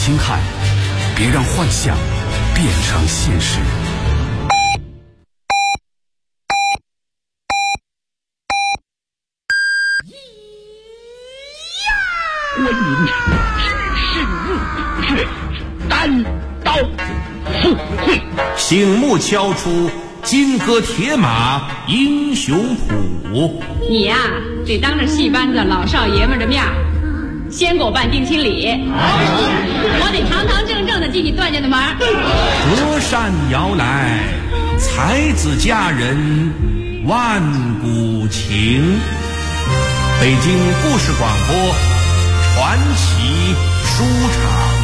轻看，别让幻想变成现实。 观音只是入穴，单刀赴会， 醒目敲出金戈铁马英雄谱。 你呀，得当着戏班子老少爷们的面先给我办定亲礼，我得堂堂正正的进你段家的门。 隔山摇来，才子佳人万古情。北京故事广播传奇书场。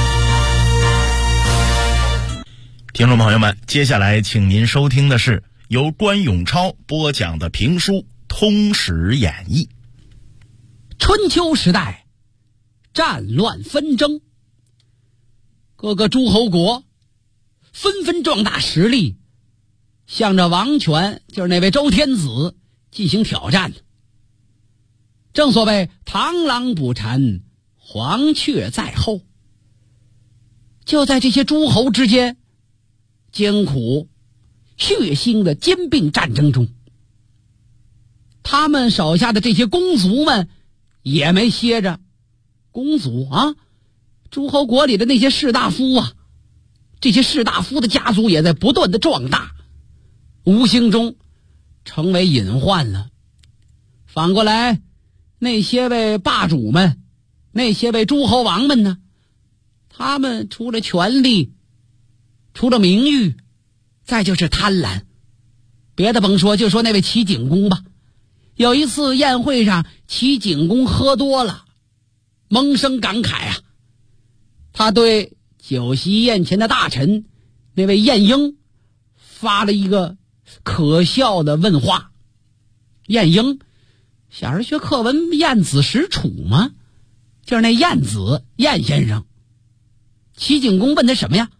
听众朋友们，接下来请您收听的是由关永超播讲的评书《通史演义》。 春秋时代，战乱纷争，各个诸侯国纷纷壮大实力，向着王权，就是那位周天子进行挑战。正所谓螳螂捕蝉，黄雀在后。就在这些诸侯之间艰苦血腥的兼并战争中，他们手下的这些公族们也没歇着。公族啊，诸侯国里的那些士大夫啊，这些士大夫的家族也在不断的壮大，无形中成为隐患了。反过来，那些位霸主们，那些位诸侯王们呢，他们除了权力，除了名誉，再就是贪婪。别的甭说，就说那位齐景公吧。有一次宴会上，齐景公喝多了，萌生感慨啊。他对酒席宴前的大臣那位晏婴发了一个可笑的问话。晏婴小时学课文晏子使楚吗？就是那晏子，晏先生。齐景公问他什么呀？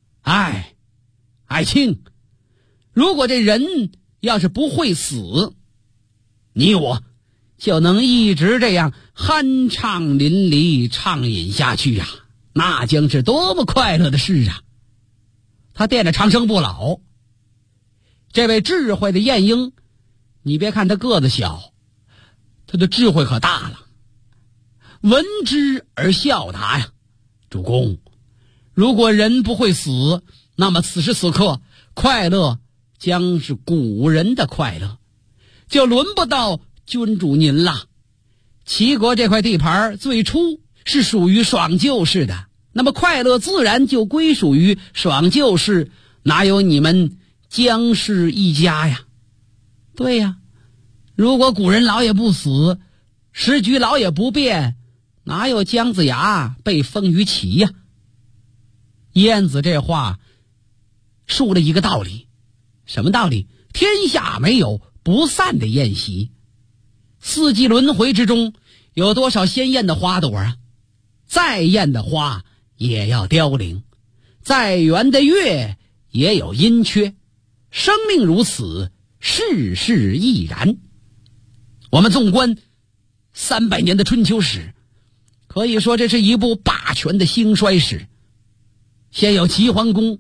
爱卿，如果这人要是不会死，你我就能一直这样酣畅淋漓畅饮下去啊，那将是多么快乐的事啊。他惦着长生不老。这位智慧的晏婴，你别看他个子小，他的智慧可大了。闻之而笑答呀，主公，如果人不会死，那么此时此刻快乐将是古人的快乐，就轮不到君主您了。齐国这块地盘最初是属于爽臼氏的，那么快乐自然就归属于爽臼氏，哪有你们姜氏一家呀？对呀，如果古人老也不死，时局老也不变，哪有姜子牙被封于齐呀？晏子这话述了一个道理。什么道理？天下没有不散的宴席，四季轮回之中有多少鲜艳的花朵啊？再艳的花也要凋零，再圆的月也有阴缺，生命如此，世事亦然。我们纵观300年的春秋史，可以说这是一部霸权的兴衰史。先有齐桓公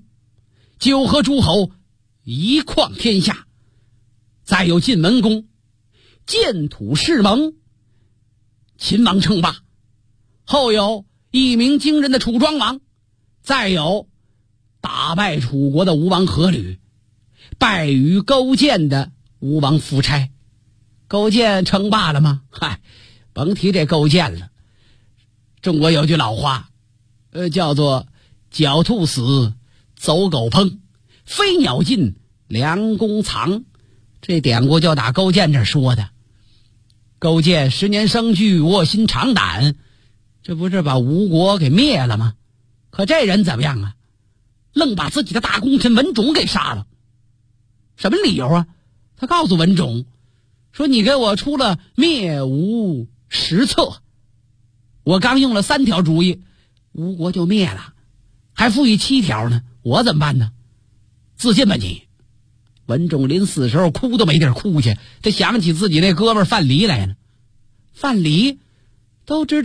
9合诸侯，一匡天下，再有晋文公建土誓盟，秦王称霸，后有一鸣惊人的楚庄王，再有打败楚国的吴王阖闾，败于勾践的吴王夫差。勾践称霸了吗？甭提这勾践了。中国有句老话，叫做狡兔死，走狗烹，飞鸟尽，良弓藏。这典故就打勾践这说的。勾践10年生聚，卧薪尝胆，这不是把吴国给灭了吗？可这人怎么样啊？愣把自己的大功臣文种给杀了。什么理由啊？他告诉文种说，你给我出了灭吴10策，我刚用了3条主意，吴国就灭了，还赋予7条呢，我怎么办呢？自尽吧你。文种临死时候哭都没地儿哭去，他想起自己那哥们儿范蠡来了。范蠡都知道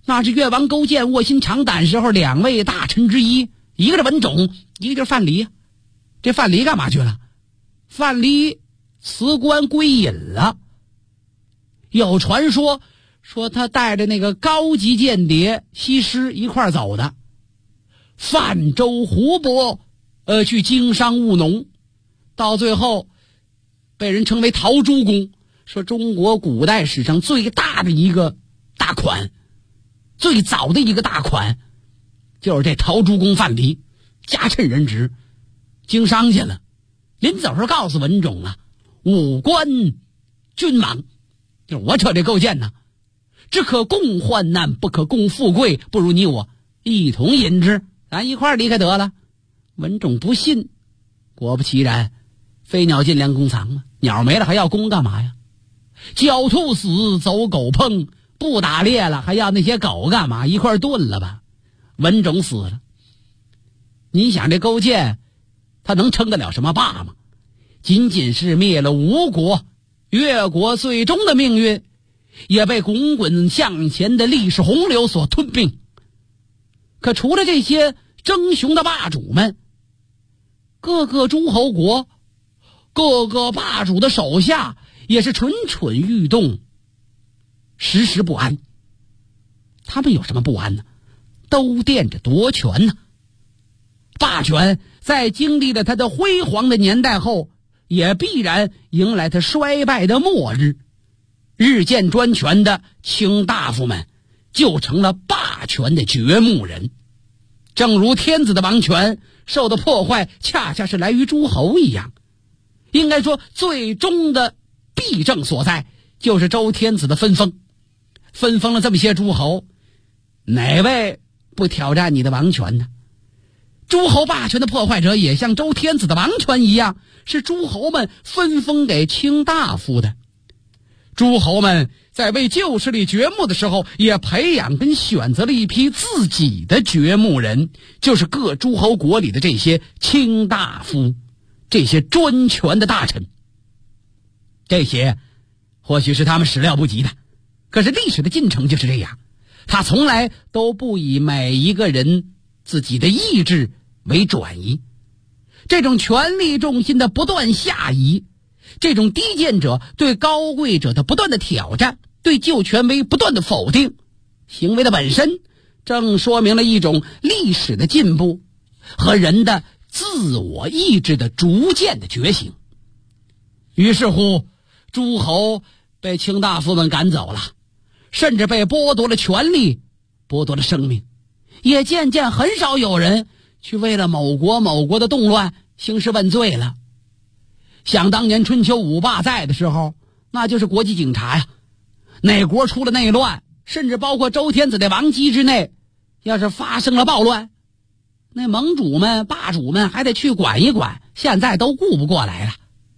那是越王勾践卧薪尝胆时候2位大臣之一，一个是文种，一个就是范蠡。这范蠡干嘛去了？范蠡辞官归隐了。有传说他带着那个高级间谍西施一块走的，泛舟湖泊，去经商务农，到最后被人称为陶朱公，说中国古代史上最大的一个大款，最早的一个大款，就是这陶朱公范蠡，家趁人职，经商去了。临走时告诉文种啊，武官君王，就是我扯这勾践呢，只可共患难，不可共富贵，不如你我一同饮之，咱一块离开得了。文种不信，果不其然，飞鸟尽，良弓藏嘛，鸟没了还要弓干嘛呀？狡兔死，走狗烹，不打猎了还要那些狗干嘛？一块炖了吧。文种死了，你想这勾践他能撑得了什么霸吗？仅仅是灭了吴国，越国最终的命运也被滚滚向前的历史洪流所吞并。可除了这些争雄的霸主们，各个诸侯国，各个霸主的手下也是蠢蠢欲动，时时不安。他们有什么不安呢？都惦着夺权呢。霸权在经历了他的辉煌的年代后，也必然迎来他衰败的末日。日渐专权的卿大夫们就成了霸权的掘墓人。正如天子的王权受到破坏恰恰是来于诸侯一样，应该说最终的弊政所在就是周天子的分封。分封了这么些诸侯，哪位不挑战你的王权呢？诸侯霸权的破坏者也像周天子的王权一样，是诸侯们分封给卿大夫的。诸侯们在为旧势力掘墓的时候，也培养跟选择了一批自己的掘墓人，就是各诸侯国里的这些卿大夫，这些专权的大臣。这些或许是他们始料不及的，可是历史的进程就是这样，他从来都不以每一个人自己的意志为转移。这种权力重心的不断下移，这种低贱者对高贵者的不断的挑战，对旧权威不断的否定，行为的本身正说明了一种历史的进步和人的自我意志的逐渐的觉醒。于是乎，诸侯被卿大夫们赶走了，甚至被剥夺了权力，剥夺了生命，也渐渐很少有人去为了某国的动乱兴师问罪了。想当年春秋五霸在的时候，那就是国际警察呀。哪国出了内乱，甚至包括周天子的王姬之内，要是发生了暴乱，那盟主们霸主们还得去管一管，现在都顾不过来了。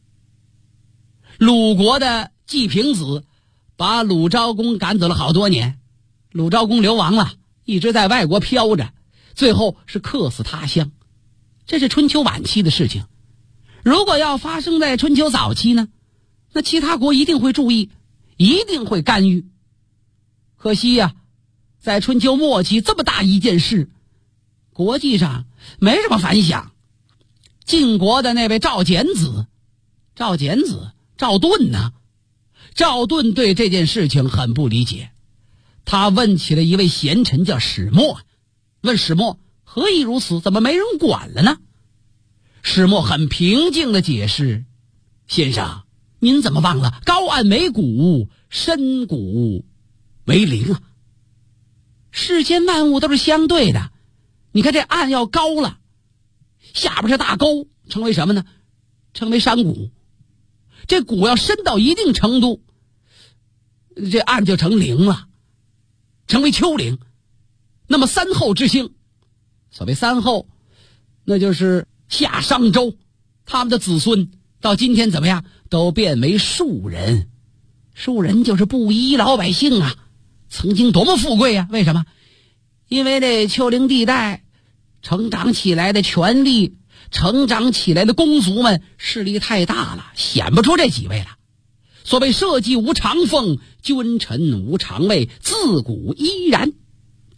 鲁国的季平子把鲁昭公赶走了好多年，鲁昭公流亡了，一直在外国飘着，最后是客死他乡。这是春秋晚期的事情。如果要发生在春秋早期呢，那其他国一定会注意，一定会干预。可惜呀，在春秋末期这么大一件事，国际上没什么反响。晋国的那位赵简子赵盾呢，赵盾对这件事情很不理解，他问起了一位贤臣叫始墨，问始墨何以如此，怎么没人管了呢？始墨很平静地解释，先生，您怎么忘了高岸为谷，深谷为陵啊？世间万物都是相对的，你看这岸要高了，下边是大沟，成为什么呢？成为山谷。这谷要深到一定程度，这岸就成陵了，成为丘陵。那么三后之兴，所谓三后，那就是夏商周，他们的子孙到今天怎么样，都变为庶人。庶人就是布衣老百姓啊，曾经多么富贵啊！为什么？因为这丘陵地带成长起来的权力，成长起来的公族们势力太大了，显不出这几位了。所谓社稷无常奉，君臣无常位，自古依然。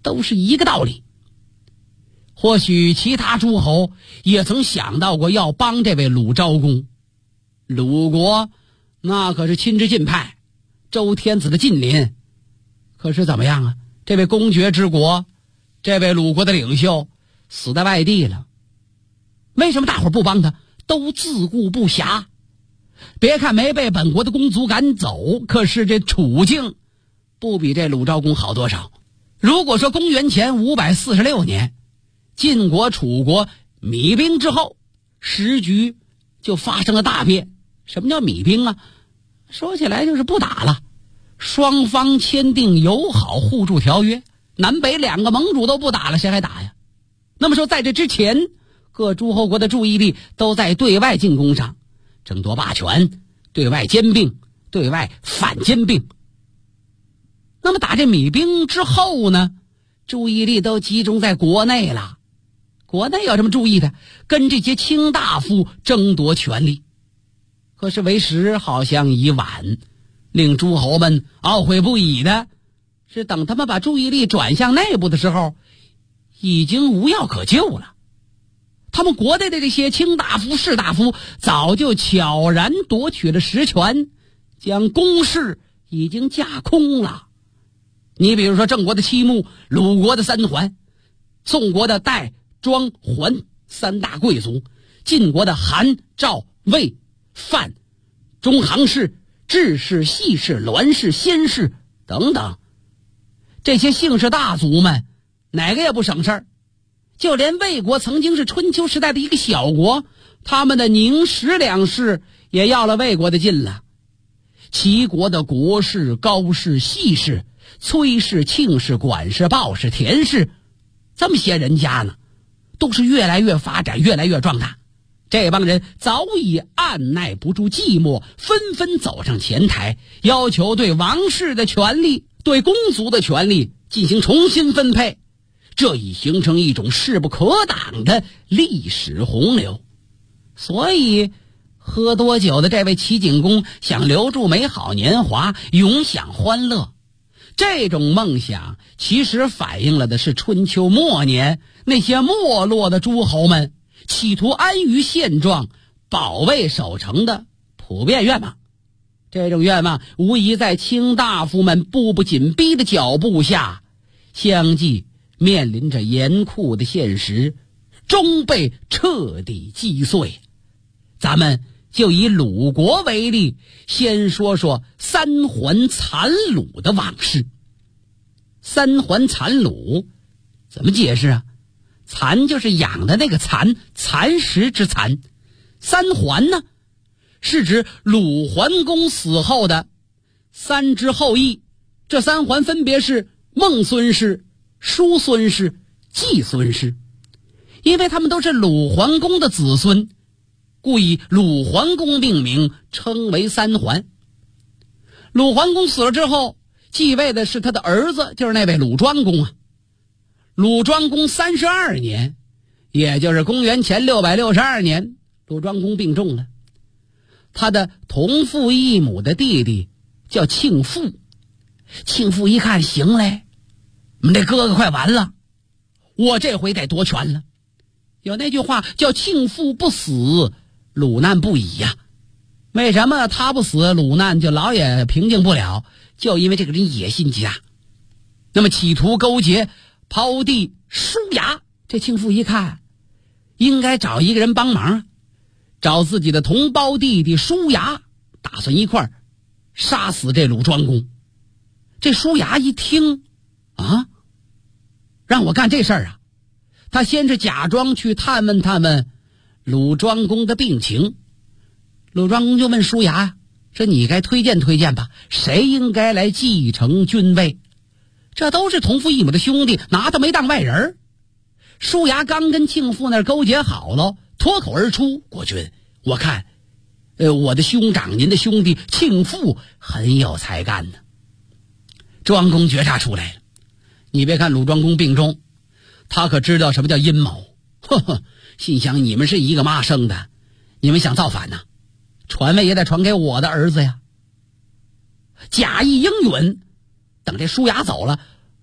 都是一个道理。或许其他诸侯也曾想到过要帮这位鲁昭公。鲁国那可是亲之近派，周天子的近邻。可是怎么样啊？这位公爵之国，这位鲁国的领袖死在外地了。为什么大伙不帮他？都自顾不暇。别看没被本国的公族赶走，可是这处境不比这鲁昭公好多少。如果说公元前546年晋国楚国弭兵之后，时局就发生了大变。什么叫弭兵啊？说起来就是不打了，双方签订友好互助条约，南北两个盟主都不打了，谁还打呀？那么说在这之前，各诸侯国的注意力都在对外进攻上，争夺霸权，对外兼并，对外反兼并。那么打这弭兵之后呢，注意力都集中在国内了。国内有什么注意的？跟这些卿大夫争夺权力。可是为时好像已晚，令诸侯们懊悔不已的是，等他们把注意力转向内部的时候，已经无药可救了。他们国内的这些卿大夫士大夫早就悄然夺取了实权，将攻势已经架空了。你比如说郑国的戚穆，鲁国的三桓，宋国的代庄桓三大贵族，晋国的韩赵魏范中行氏、智氏、细氏、栾氏、先氏等等，这些姓氏大族们哪个也不省事儿。就连魏国曾经是春秋时代的一个小国，他们的宁石两氏也要了魏国的劲了。齐国的国氏、高氏、细氏、崔氏、庆氏、管氏、鲍氏、田氏，这么些人家呢，都是越来越发展，越来越壮大。这帮人早已按耐不住寂寞，纷纷走上前台，要求对王室的权利、对公族的权利进行重新分配。这已形成一种势不可挡的历史洪流。所以喝多酒的这位齐景公想留住美好年华，永享欢乐。这种梦想其实反映了的是春秋末年那些没落的诸侯们企图安于现状、保卫守城的普遍愿望。这种愿望无疑在卿大夫们步步紧逼的脚步下，相继面临着严酷的现实，终被彻底击碎。咱们就以鲁国为例，先说说三桓残鲁的往事。三桓残鲁怎么解释啊？蚕就是养的那个蚕，蚕食之蚕。三桓呢，是指鲁桓公死后的三支后裔。这三桓分别是孟孙氏、叔孙氏、季孙氏。因为他们都是鲁桓公的子孙，故以鲁桓公命名，称为三桓。鲁桓公死了之后，继位的是他的儿子，就是那位鲁庄公啊。鲁庄公32年，也就是公元前662年，鲁庄公病重了。他的同父异母的弟弟叫庆父。庆父一看，行嘞，我们这哥哥快完了，我这回得夺权了。有那句话叫庆父不死，鲁难不已呀。为什么他不死，鲁难就老也平静不了？就因为这个人野心极大。那么企图勾结抛地叔牙。这庆父一看，应该找一个人帮忙，找自己的同胞弟弟叔牙，打算一块儿杀死这鲁庄公。这叔牙一听啊，让我干这事儿啊，他先是假装去探问鲁庄公的病情。鲁庄公就问叔牙说，你该推荐推荐吧，谁应该来继承君位？这都是同父异母的兄弟，拿他没当外人。叔牙刚跟庆父那儿勾结好了，脱口而出，国君，我看我的兄长您的兄弟庆父很有才干呢。庄公觉察出来了，你别看鲁庄公病重，他可知道什么叫阴谋。呵呵，心想你们是一个妈生的，你们想造反呢，传位也得传给我的儿子呀。假意应允，等这叔牙走了，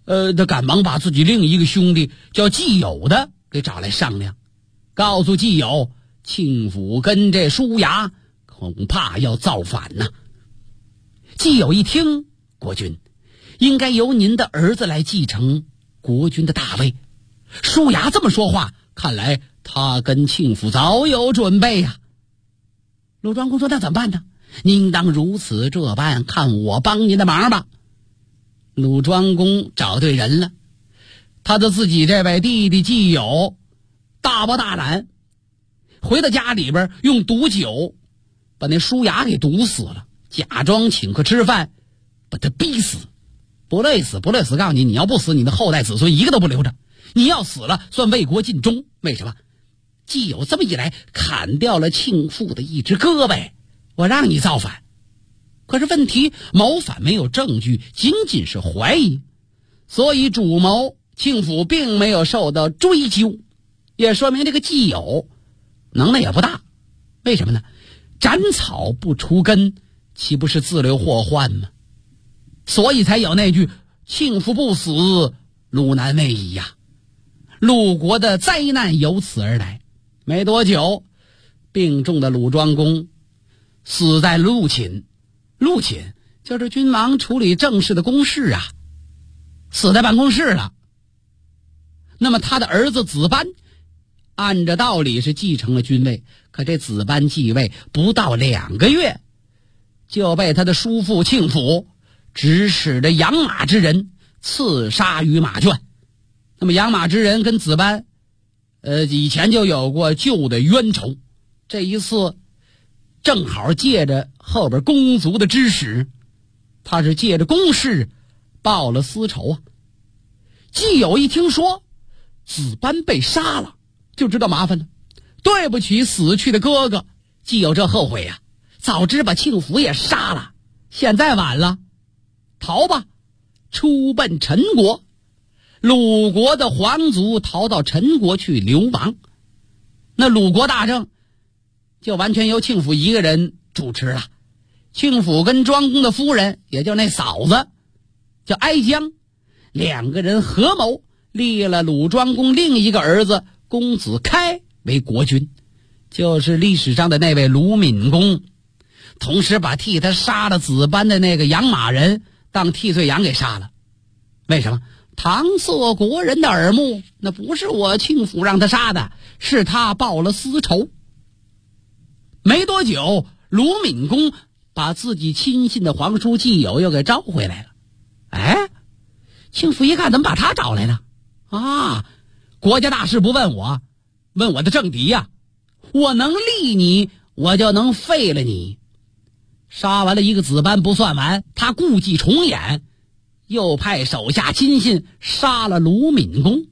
他赶忙把自己另一个兄弟叫季友的给找来商量，告诉季友，庆府跟这叔牙恐怕要造反呐。季友一听，国君，应该由您的儿子来继承国君的大位。叔牙这么说话，看来他跟庆府早有准备呀。鲁庄公说，那怎么办呢？您当如此这般，看我帮您的忙吧。鲁庄公找对人了，他的自己这位弟弟季友大包大揽，回到家里边用毒酒把那叔牙给毒死了，假装请客吃饭，把他逼死。不累死，不累死，告诉你，你要不死，你的后代子孙一个都不留着，你要死了算为国尽忠。为什么？季友这么一来，砍掉了庆父的一只胳膊，我让你造反。可是问题，谋反没有证据，仅仅是怀疑，所以主谋庆府并没有受到追究，也说明这个季友能耐也不大。为什么呢？斩草不除根，岂不是自留祸患吗？所以才有那句庆父不死，鲁难未已呀。鲁国的灾难由此而来。没多久，病重的鲁庄公死在陆寝。陆寝就是君王处理政事的公事啊，死在办公室了。那么他的儿子子班按着道理是继承了君位，可这子班继位不到2个月，就被他的叔父庆府指使的养马之人刺杀于马圈。那么养马之人跟子班以前就有过旧的冤仇，这一次正好借着后边公族的支使，他是借着公事报了私仇啊。季友一听说子班被杀了，就知道麻烦了，对不起死去的哥哥。季友这后悔呀，早知把庆府也杀了，现在晚了，逃吧，出奔陈国。鲁国的皇族逃到陈国去流亡，那鲁国大政就完全由庆府一个人主持了。庆府跟庄公的夫人，也就那嫂子叫哀姜，两个人合谋立了鲁庄公另一个儿子公子开为国君，就是历史上的那位鲁闵公，同时把替他杀了子班的那个养马人当替罪羊给杀了。为什么？搪塞国人的耳目，那不是我庆府让他杀的，是他报了私仇。没多久，鲁闵公把自己亲信的皇叔季友又给召回来了。哎，庆府一看，怎么把他找来了啊？国家大事不问我，问我的政敌呀，我能立你，我就能废了你。杀完了一个子班不算完，他故伎重演，又派手下亲信杀了鲁闵公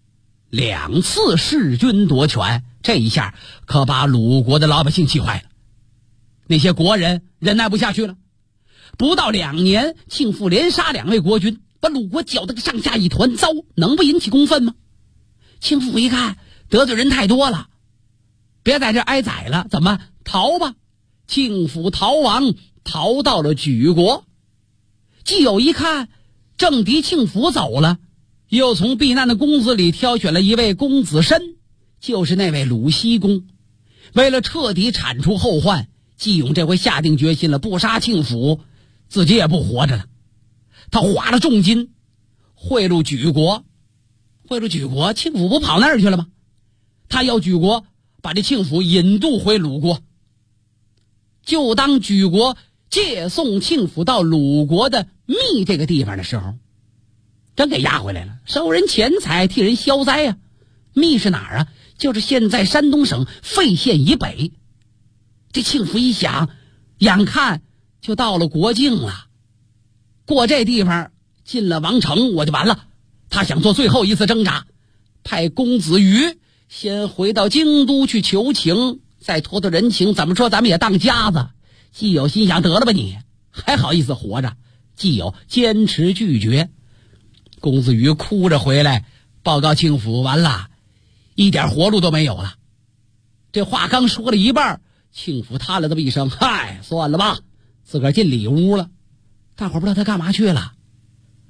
，2次弑君夺权，这一下可把鲁国的老百姓气坏了。那些国人忍耐不下去了，不到2年，庆父连杀2位国君，把鲁国搅得个上下一团糟，能不引起公愤吗？庆父一看得罪人太多了，别在这挨宰了，怎么逃吧？庆父逃亡，逃到了莒国。季友一看政敌庆府走了，又从避难的公子里挑选了一位公子申，就是那位鲁僖公。为了彻底铲除后患，季勇这回下定决心了，不杀庆府，自己也不活着了。他花了重金贿赂莒国，庆府不跑那儿去了吗？他要莒国把这庆府引渡回鲁国。就当莒国借送庆府到鲁国的密这个地方的时候，真给押回来了，收人钱财，替人消灾啊。密是哪儿啊？就是现在山东省费县以北。这庆府一想，眼看就到了国境了，过这地方进了王城我就完了。他想做最后一次挣扎，派公子瑜先回到京都去求情，再托托人情，怎么说咱们也当家子。季友心想，得了吧你，还好意思活着？季友坚持拒绝。公子瑜哭着回来报告庆府，完了，一点活路都没有了。这话刚说了一半，庆府叹了这么一声，嗨，算了吧，自个儿进里屋了。大伙不知道他干嘛去了。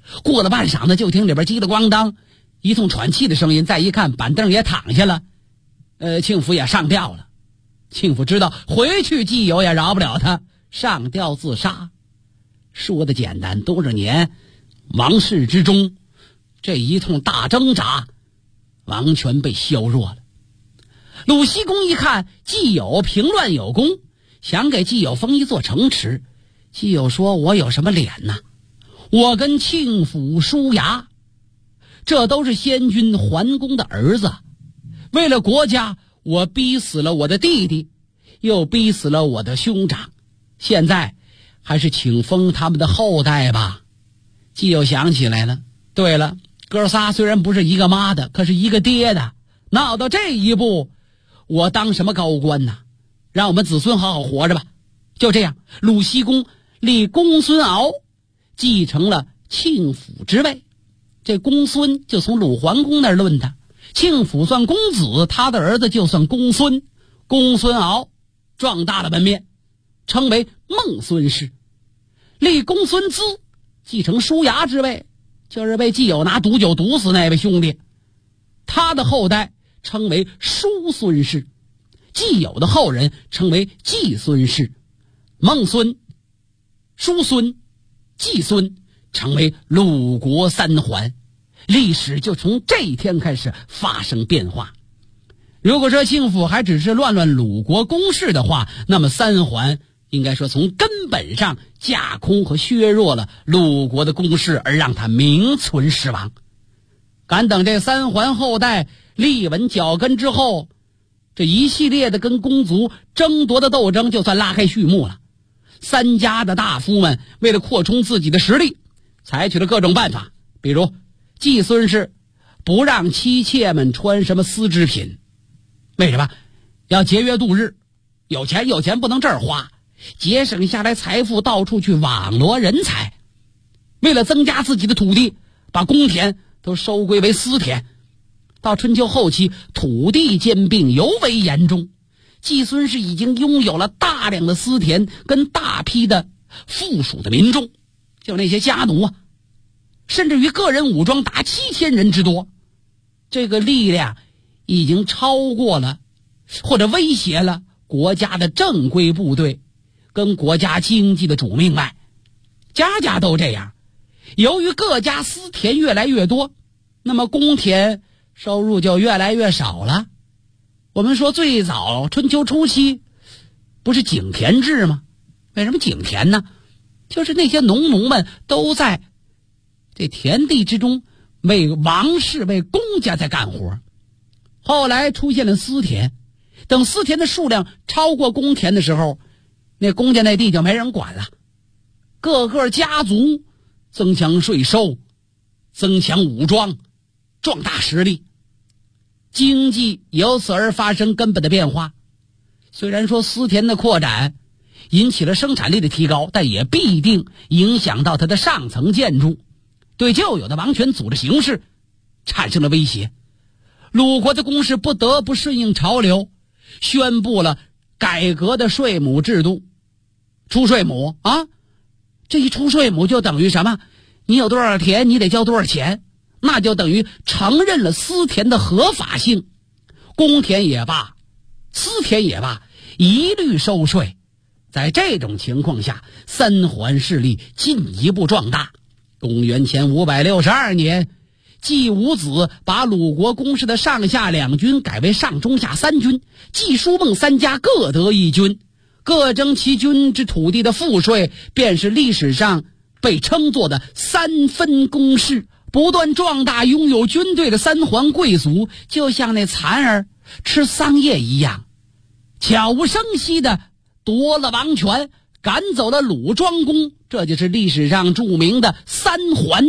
过了半晌呢，就听里边叽里咣当一通喘气的声音，再一看板凳也躺下了，庆福也上吊了。庆福知道回去季友也饶不了他，上吊自杀。说的简单，多少年王室之中，这一通大挣扎，王权被削弱了。鲁西公一看季友平乱有功，想给季友封一座城池。季友说，我有什么脸呢？我跟庆府叔牙，这都是先君桓公的儿子，为了国家，我逼死了我的弟弟，又逼死了我的兄长，现在还是请封他们的后代吧。季友想起来了，对了，哥仨虽然不是一个妈的，可是一个爹的，闹到这一步，我当什么高官呢？让我们子孙好好活着吧。就这样，鲁西公立公孙敖继承了庆府之位。这公孙就从鲁桓公那儿论的，庆府算公子，他的儿子就算公孙。公孙敖壮大了门面，称为孟孙氏。立公孙资继承叔牙之位，就是被季友拿毒酒毒死那位兄弟，他的后代称为叔孙氏，季友的后人称为季孙氏。孟孙、叔孙、季孙成为鲁国三桓，历史就从这一天开始发生变化。如果说庆府还只是乱鲁国公室的话，那么三桓应该说从根本上架空和削弱了鲁国的公室，而让它名存实亡。敢等这三桓后代立稳脚跟之后，这一系列的跟公族争夺的斗争就算拉开序幕了。三家的大夫们为了扩充自己的实力，采取了各种办法，比如季孙氏不让妻妾们穿什么丝织品，为什么？要节约度日，有钱不能这儿花，节省下来财富到处去网罗人才。为了增加自己的土地，把公田都收归为私田。到春秋后期，土地兼并尤为严重，季孙氏已经拥有了大量的私田跟大批的附属的民众，就那些家奴啊，甚至于个人武装达7000人之多。这个力量已经超过了或者威胁了国家的正规部队跟国家经济的主命脉，家家都这样。由于各家私田越来越多，那么公田收入就越来越少了。我们说最早春秋初期不是井田制吗？为什么井田呢？就是那些农奴们都在这田地之中为王室为公家在干活。后来出现了私田，等私田的数量超过公田的时候，那公家那地就没人管了。各个家族增强税收，增强武装，壮大实力，经济由此而发生根本的变化。虽然说私田的扩展引起了生产力的提高，但也必定影响到它的上层建筑，对旧有的王权组织形式产生了威胁。鲁国的公室不得不顺应潮流，宣布了改革的税亩制度。出税亩啊，这一出税亩就等于什么？你有多少田你得交多少钱，那就等于承认了私田的合法性。公田也罢，私田也罢，一律收税。在这种情况下，三桓势力进一步壮大。公元前562年，季武子把鲁国公室的上下两军改为上中下三军，季叔孟三家各得一军，各征其军之土地的赋税，便是历史上被称作的三分公室。不断壮大拥有军队的三桓贵族，就像那蚕儿吃桑叶一样，悄无声息地夺了王权，赶走了鲁庄公。这就是历史上著名的三桓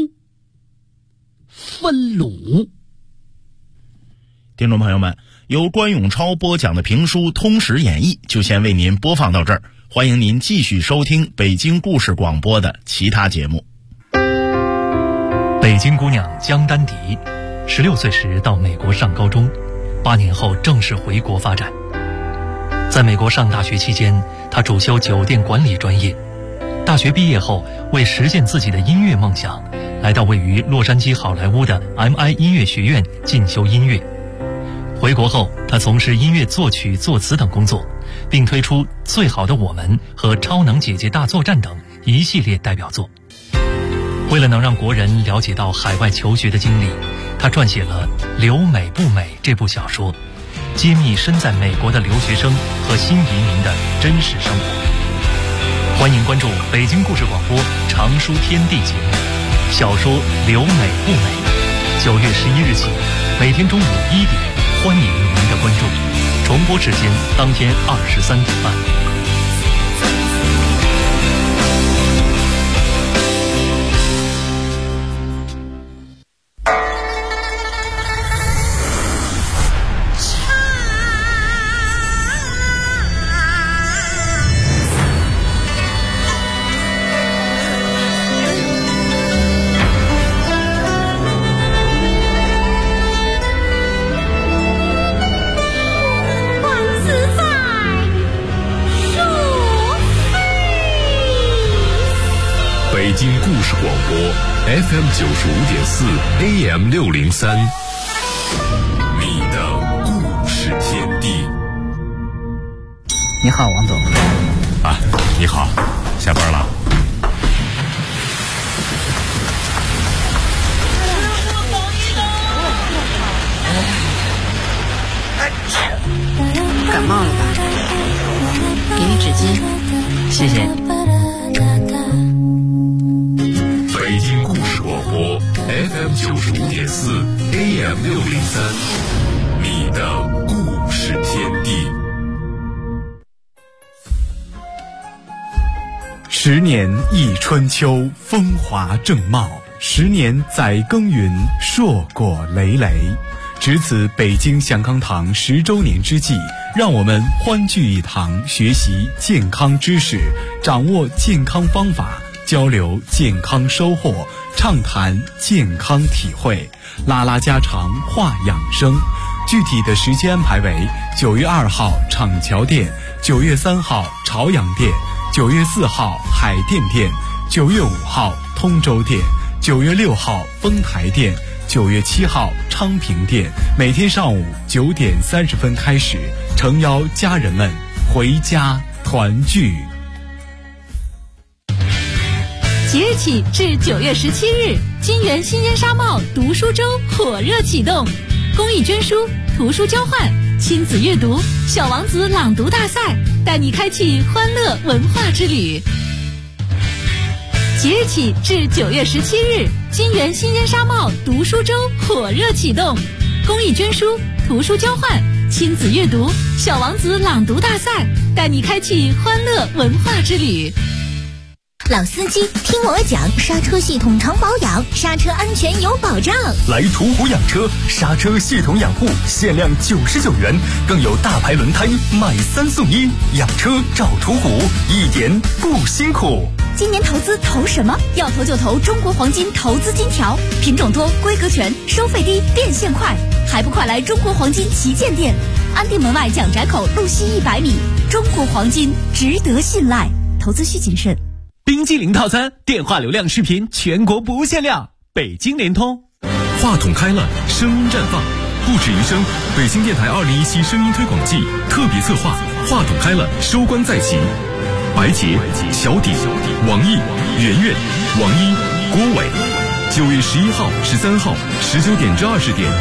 分鲁。 听众朋友们，由关永超播讲的评书《通史演义》就先为您播放到这儿，欢迎您继续收听北京故事广播的其他节目。 北京姑娘江丹迪16岁时到美国上高中，8年后正式回国发展。在美国上大学期间，她主修酒店管理专业， 大学毕业后，为实现自己的音乐梦想，来到位于洛杉矶好莱坞的 MI 音乐学院进修音乐。回国后，他从事音乐作曲、作词等工作，并推出《最好的我们》和《超能姐姐大作战》等一系列代表作。为了能让国人了解到海外求学的经历，他撰写了《留美不美》这部小说，揭秘身在美国的留学生和新移民的真实生活。欢迎关注北京故事广播常书天地节目小说《留美不美》，9月11日起，每天中午1点，欢迎您的关注。重播时间当天23点半。 北京故事广播 FM 95.4 AM 603，你的故事天地。 你好，王总。 啊，你好，下班了？ 感冒了吧？给你纸巾，谢谢。 北京故事广播 FM 95.4 AM 603，你的故事天地。 10年忆春秋，风华正茂；10年载耕耘，硕果累累。值此北京祥康堂10周年之际，让我们欢聚一堂，学习健康知识，掌握健康方法，交流健康收获，畅谈健康体会，拉拉家常，话养生。具体的时间安排为9月2号厂桥店，9月3号朝阳店，9月4号海淀店，9月5号通州店，9月6号丰台店，9月7号昌平店。每天上午9点30分开始，诚邀家人们回家团聚。 即日起至9月17日，金源新烟纱帽读书周火热启动，公益捐书、图书交换、亲子阅读、小王子朗读大赛，带你开启欢乐文化之旅。即日起至9月17日，金源新烟纱帽读书周火热启动，公益捐书、图书交换、亲子阅读、小王子朗读大赛，带你开启欢乐文化之旅。 老司机听我讲，刹车系统常保养，刹车安全有保障。 来途虎养车，刹车系统养护限量99元，更有大牌轮胎买3送1，养车找途虎，一点不辛苦。 今年投资投什么？要投就投中国黄金投资金条，品种多，规格全，收费低，变现快，还不快来中国黄金旗舰店，安定门外蒋宅口路西100米。中国黄金值得信赖，投资需谨慎。 冰激凌套餐，电话流量视频全国不限量，北京联通。 话筒开了，声音绽放，不止余生。北京电台2017声音推广季特别策划，话筒开了，收官在即。白洁、小鼎、王毅、圆圆、王一、郭伟。9月11号、13号19点至20点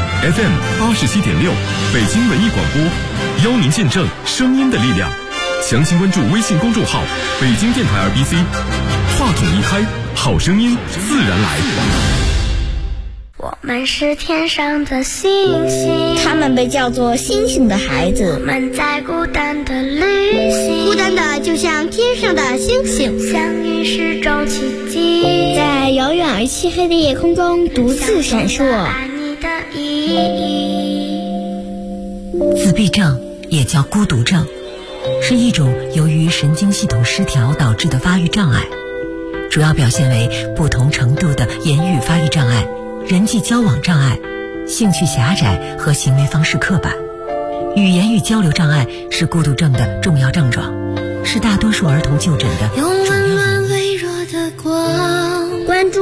FM 87.6，北京文艺广播，邀您见证声音的力量。详情关注微信公众号北京电台RBC。话筒一开，好声音自然来。 我们是天上的星星， 他们被叫做星星的孩子。 我们在孤单的旅行， 孤单的就像天上的星星， 相遇是种奇迹， 在遥远而漆黑的夜空中独自闪烁。 爱你的意义。 自闭症也叫孤独症，是一种由于神经系统失调导致的发育障碍，主要表现为不同程度的言语发育障碍、人际交往障碍、兴趣狭窄和行为方式刻板。语言与交流障碍是孤独症的重要症状，是大多数儿童就诊的主要原因。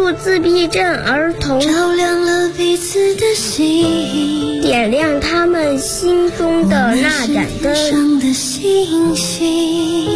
助自闭症儿童， 照亮了彼此的心， 点亮他们心中的那盏灯。 上的星星。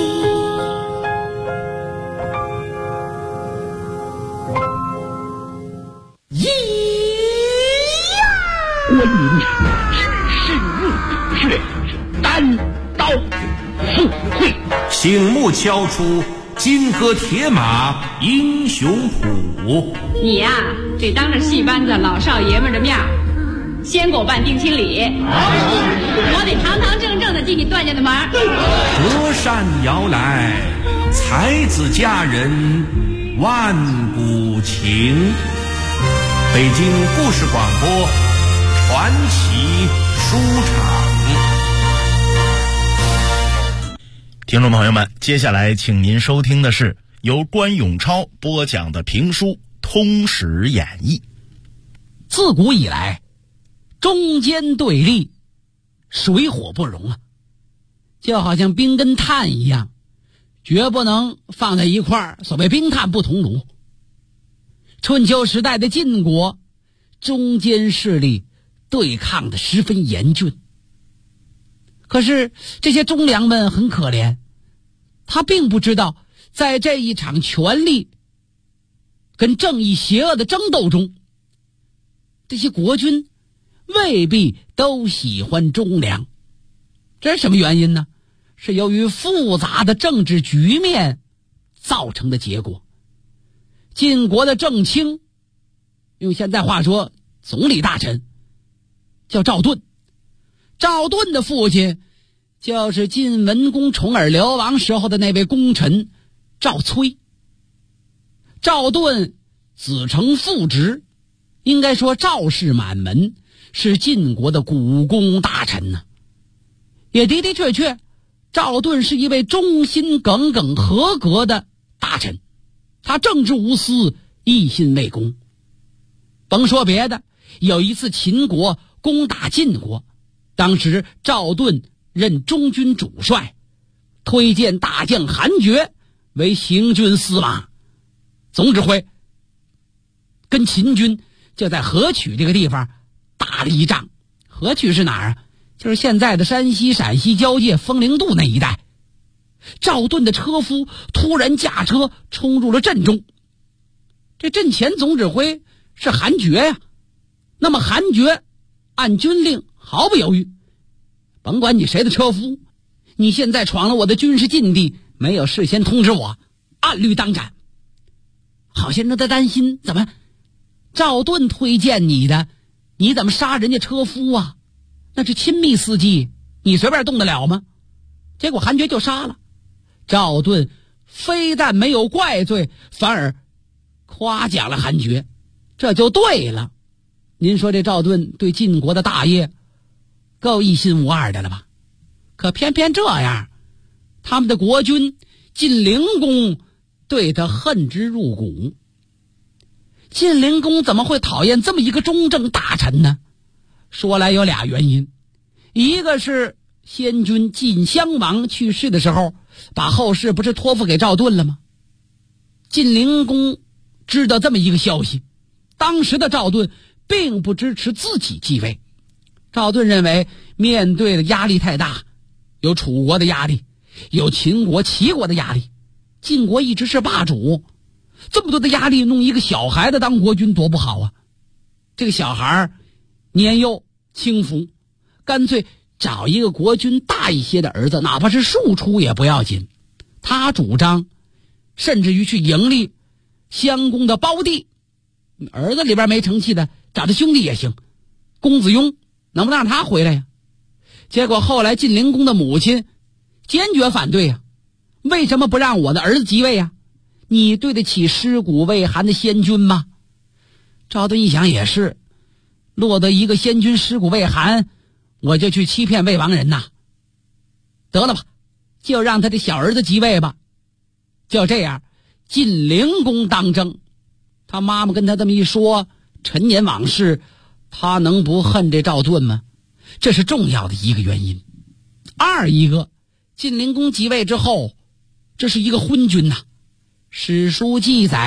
观音深入却单刀赴会， 醒目敲出金戈铁马英雄谱。 你呀，得当着戏班子老少爷们的面先给我办定亲礼，我得堂堂正正的进你段家的门。 隔山遥来，才子佳人万古情。北京故事广播传奇书场。 听众朋友们，接下来请您收听的是由关永超播讲的评书《通史演义》。 自古以来，中间对立，水火不容啊，就好像冰跟炭一样，绝不能放在一块儿。所谓冰炭不同炉。春秋时代的晋国，中间势力对抗的十分严峻。可是这些忠良们很可怜，他并不知道，在这一场权力跟正义邪恶的争斗中，这些国君未必都喜欢忠良。这是什么原因呢？是由于复杂的政治局面造成的结果。晋国的正卿，用现在话说，总理大臣叫赵盾。赵盾的父亲就是晋文公重耳流亡时候的那位功臣赵崔。赵盾子承父职，应该说赵氏满门，是晋国的股肱大臣呢。也的的确确，赵盾是一位忠心耿耿合格的大臣，他政治无私，一心为公。甭说别的，有一次秦国攻打晋国，当时赵盾任中军主帅，推荐大将韩厥为行军司马，总指挥，跟秦军就在河曲这个地方打了一仗。河曲是哪儿啊？就是现在的山西陕西交界风陵渡那一带。赵盾的车夫突然驾车冲入了阵中，这阵前总指挥是韩厥呀。那么韩厥按军令毫不犹豫，甭管你谁的车夫，你现在闯了我的军事禁地，没有事先通知我，按律当斩。好些人都在担心，怎么赵盾推荐你的，你怎么杀人家车夫啊？那是亲密司机，你随便动得了吗？结果韩厥就杀了。赵盾非但没有怪罪，反而夸奖了韩厥，这就对了。您说这赵盾对晋国的大业够一心无二的了吧？可偏偏这样，他们的国君晋灵公对他恨之入骨。晋灵公怎么会讨厌这么一个忠正大臣呢？说来有俩原因，一个是先君晋襄王去世的时候，把后事不是托付给赵盾了吗？晋灵公知道这么一个消息，当时的赵盾并不支持自己继位。赵盾认为面对的压力太大，有楚国的压力，有秦国齐国的压力，晋国一直是霸主，这么多的压力，弄一个小孩子当国君多不好啊。这个小孩年幼轻浮，干脆找一个国君大一些的儿子，哪怕是庶出也不要紧。他主张甚至于去迎立襄公的胞弟，儿子里边没成器的找他兄弟也行，公子雍能不能让他回来呀？结果后来晋灵公的母亲坚决反对呀，为什么不让我的儿子继位呀？你对得起尸骨未寒的先君吗？赵盾一想也是，落得一个先君尸骨未寒，我就去欺骗魏王人呐。得了吧，就让他的小儿子继位吧。就这样，晋灵公当政。他妈妈跟他这么一说，陈年往事，他能不恨这赵盾吗？这是重要的一个原因。二一个，晋灵公继位之后，这是一个昏君呐。史书记载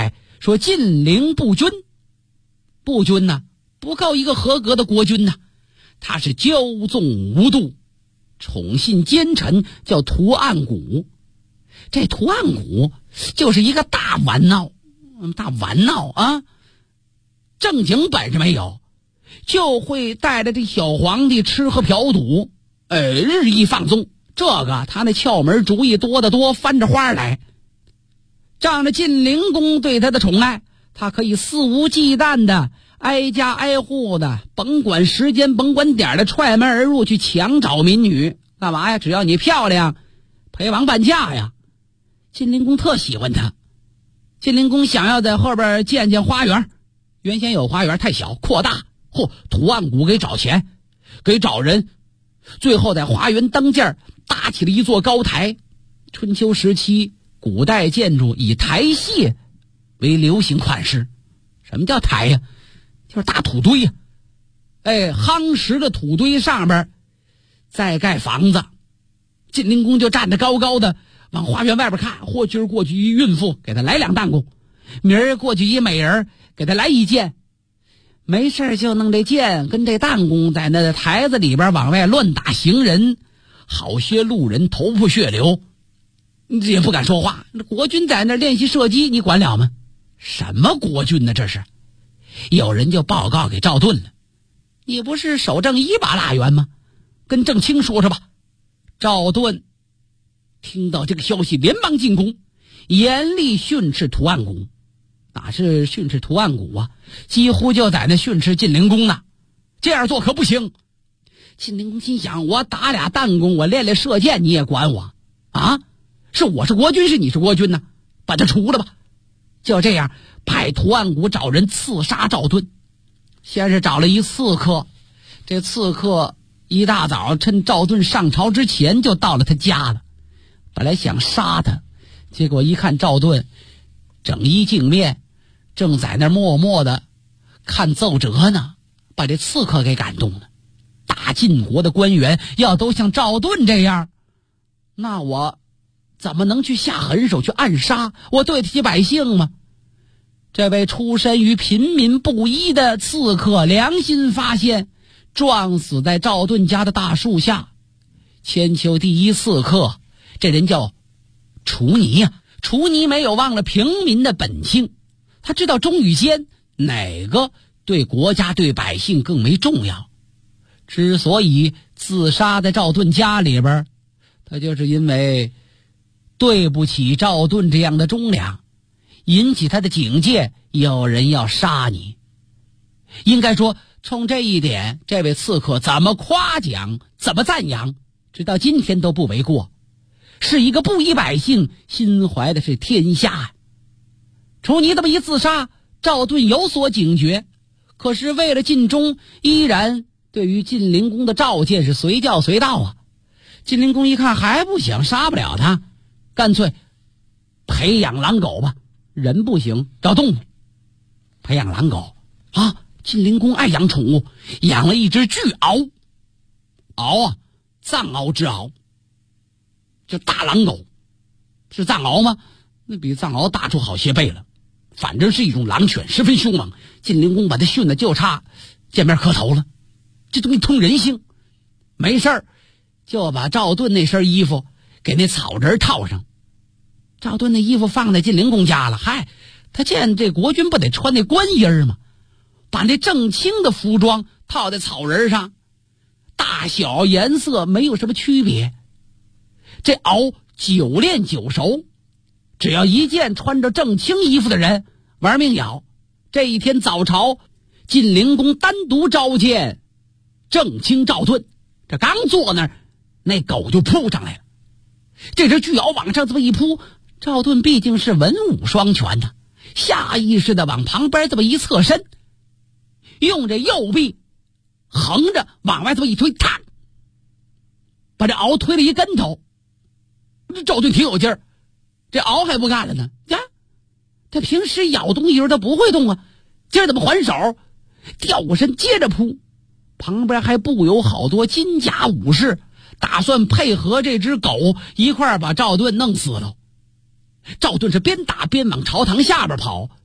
说晋陵步军，步军呢不够一个合格的国君呢，他是骄纵无度，宠信奸臣，叫屠岸贾。这屠岸贾就是一个大玩闹啊，正经本事没有，就会带着这小皇帝吃喝嫖赌，日益放纵。这个他那窍门主意多得多，翻着花来。仗着晋灵公对他的宠爱，他可以肆无忌惮的挨家挨户的，甭管时间甭管点的踹门而入去抢找民女。干嘛呀？只要你漂亮，陪王伴驾呀。晋灵公特喜欢他。晋灵公想要在后边建花园，原先有花园太小，扩大。屠岸贾给找钱，给找人，最后在花园当间搭起了一座高台。春秋时期古代建筑以台榭为流行款式。什么叫台呀？就是大土堆呀。夯实的土堆上边再盖房子。晋灵公就站得高高的往花园外边看，今儿过去一孕妇，给他来2弹弓；明儿过去一美人，给他来1箭。没事就弄这箭跟这弹弓在那台子里边往外乱打行人，好些路人头破血流，也不敢说话。国军在那练习射击，你管了吗？什么国军呢？这是。有人就报告给赵盾了，你不是守正1把大员吗？跟郑清说吧。赵盾听到这个消息，连忙进宫，严厉训斥屠岸贾。哪是训斥屠岸贾啊，几乎就在那训斥晋灵公呢。这样做可不行。晋灵公心想，我打2弹弓，我练射箭，你也管我啊？是我是国君，是你是国君呢？把他除了吧。就这样派屠岸贾找人刺杀赵盾。先是找了一刺客，这刺客一大早趁赵盾上朝之前就到了他家了。本来想杀他，结果一看赵盾整衣净面，正在那默默的看奏折呢，把这刺客给感动了。大晋国的官员要都像赵盾这样，那我怎么能去下狠手去暗杀？我对得起百姓吗？这位出身于平民布衣的刺客良心发现，撞死在赵盾家的大树下。千秋第一刺客，这人叫楚尼呀。楚尼没有忘了平民的本性，他知道忠与奸哪个对国家对百姓更为重要。之所以自杀在赵盾家里边，他就是因为对不起赵盾这样的忠良，引起他的警戒，有人要杀你。应该说冲这一点，这位刺客怎么夸奖怎么赞扬，直到今天都不为过，是一个不依百姓，心怀的是天下。楚尼这么一自杀，赵盾有所警觉，可是为了尽忠，依然对于晋灵公的召见是随叫随到啊。晋灵公一看还不行，杀不了他，干脆培养狼狗吧。人不行，找动物培养狼狗啊。晋灵公爱养宠物，养了一只巨獒。獒啊，藏獒之獒，就大狼狗。是藏獒吗？那比藏獒大出好些倍了。反正是一种狼犬，十分凶猛。晋灵公把他训的就差见面磕头了。这东西通人性，没事儿就把赵盾那身衣服给那草人套上。赵盾那衣服放在晋灵公家了，他见这国君不得穿那官衣吗？把那正卿的服装套在草人上，大小颜色没有什么区别。这獒久练久熟，只要一见穿着正卿衣服的人，玩命咬。这一天早朝，晋灵公单独召见正卿赵盾，这刚坐那儿，那狗就扑上来了。这只巨獒往上这么一扑，赵盾毕竟是文武双全的，下意识的往旁边这么一侧身，用这右臂横着往外这么一推，啪，把这獒推了一跟头。这赵盾挺有劲儿，这獒还不干了呢。呀，他平时咬东西时候他不会动啊，今儿怎么还手，掉过身接着扑。旁边还布有好多金甲武士，打算配合这只狗一块儿把赵盾弄死了。赵盾是边打边往朝堂下边跑，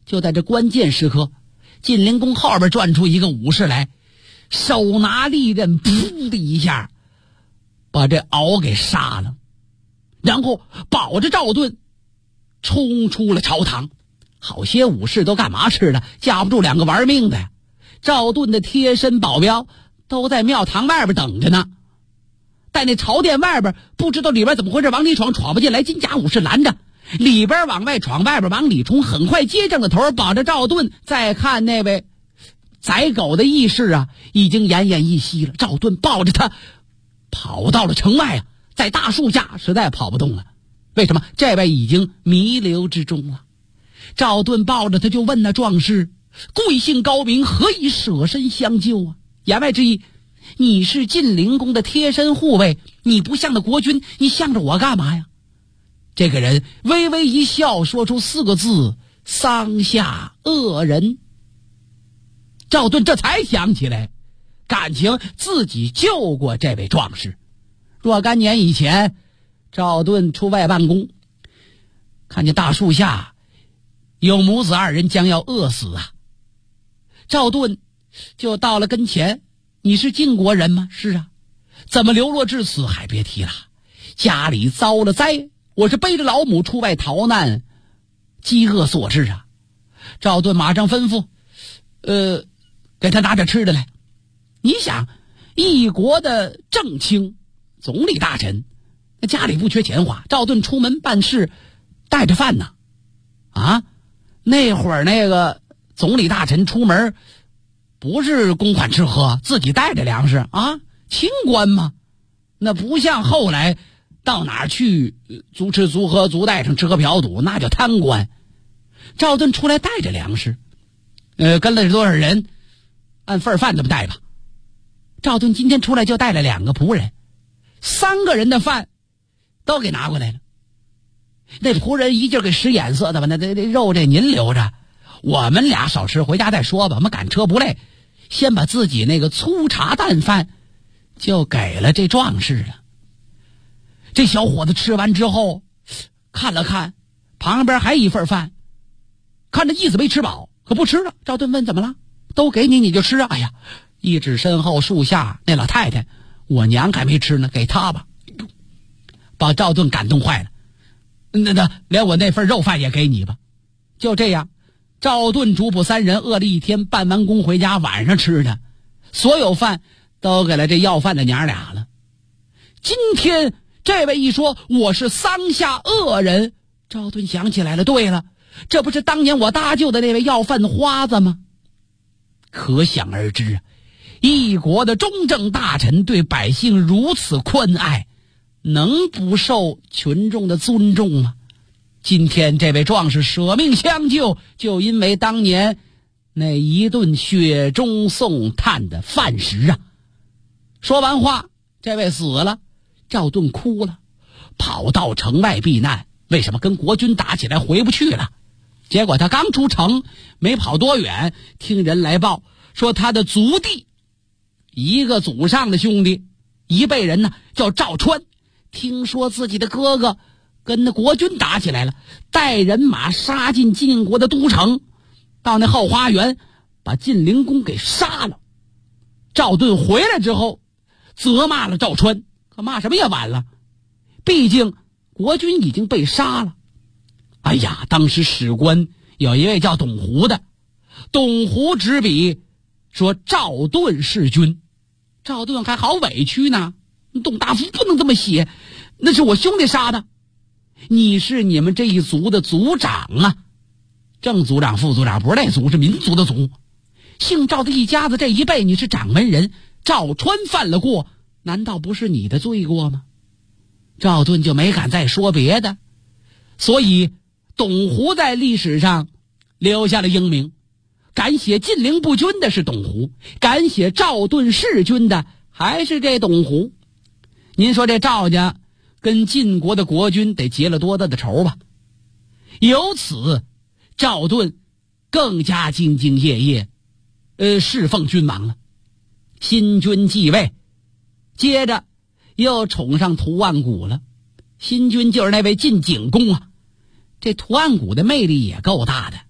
就在这关键时刻，晋灵公后边转出一个武士来，手拿利刃，噗的一下把这敖给杀了，然后保着赵盾冲出了朝堂。好些武士都干嘛吃的，架不住两个玩命的呀。赵盾的贴身保镖都在庙堂外边等着呢，在那朝殿外边不知道里边怎么回事，往里闯不进来，金甲武士拦着，里边往外闯，外边往里冲，很快接正了头，保着赵盾。再看那位宰狗的义士啊，已经奄奄一息了。赵盾抱着他跑到了城外啊，在大树下实在跑不动了。为什么？这位已经弥留之中了。赵盾抱着他就问那壮士，贵姓高明，何以舍身相救啊？言外之意，你是晋灵公的贴身护卫，你不向着国君，你向着我干嘛呀？这个人微微一笑，说出4个字：丧下恶人。赵盾这才想起来，感情自己救过这位壮士。若干年以前，赵盾出外办公，看见大树下有母子2人将要饿死啊。赵盾就到了跟前，你是晋国人吗？是啊。怎么流落至此？还别提了，家里遭了灾，我是背着老母出外逃难，饥饿所致啊。赵盾马上吩咐给他拿点吃的来。你想，一国的正卿总理大臣，那家里不缺钱花，赵盾出门办事带着饭呢。啊，那会儿那个总理大臣出门不是公款吃喝，自己带着粮食啊，清官嘛。那不像后来到哪儿去足吃足喝足带上吃喝嫖赌，那叫贪官。赵盾出来带着粮食，跟了多少人，按份饭这么带吧。赵盾今天出来就带了2个仆人，3个人的饭都给拿过来了。那仆人一劲儿给使眼色的吧，那肉这您留着，我们俩少吃，回家再说吧，我们赶车不累。先把自己那个粗茶淡饭就给了这壮士了。这小伙子吃完之后看了看旁边还一份饭，看着意思没吃饱，可不吃了。赵盾问怎么了？都给你，你就吃啊？哎呀，一指身后树下那老太太，我娘还没吃呢，给她吧。把赵盾感动坏了，那连我那份肉饭也给你吧。就这样，赵盾主仆3人饿了一天，办完工回家，晚上吃的所有饭都给了这要饭的娘俩了。今天这位一说我是丧下恶人，赵盾想起来了，对了，这不是当年我搭救的那位要饭的花子吗？可想而知，一国的中正大臣对百姓如此宽爱，能不受群众的尊重吗？今天这位壮士舍命相救，就因为当年那一顿雪中送炭的饭食啊。说完话，这位死了，赵盾哭了，跑到城外避难。为什么？跟国军打起来回不去了。结果他刚出城没跑多远，听人来报说他的族弟，一个祖上的兄弟，一辈人呢叫赵川，听说自己的哥哥跟那国军打起来了，带人马杀进晋国的都城，到那后花园把晋灵公给杀了。赵盾回来之后责骂了赵川，可骂什么也晚了，毕竟国军已经被杀了。哎呀，当时史官有一位叫董狐的，董狐执笔说赵盾弑君。赵盾还好委屈呢，董大夫不能这么写，那是我兄弟杀的，你是你们这一族的族长啊，正族长副族长不是那族，是民族的族，姓赵的一家子这一辈你是掌门人，赵川犯了过，难道不是你的罪过吗？赵盾就没敢再说别的，所以董狐在历史上留下了英名，敢写晋灵不君的是董狐，敢写赵盾弑君的还是这董狐。您说这赵家跟晋国的国君得结了多大的仇吧？由此赵盾更加兢兢业业侍奉君王了。新君继位，接着又宠上屠岸贾了。新君就是那位晋景公啊，这屠岸贾的魅力也够大的，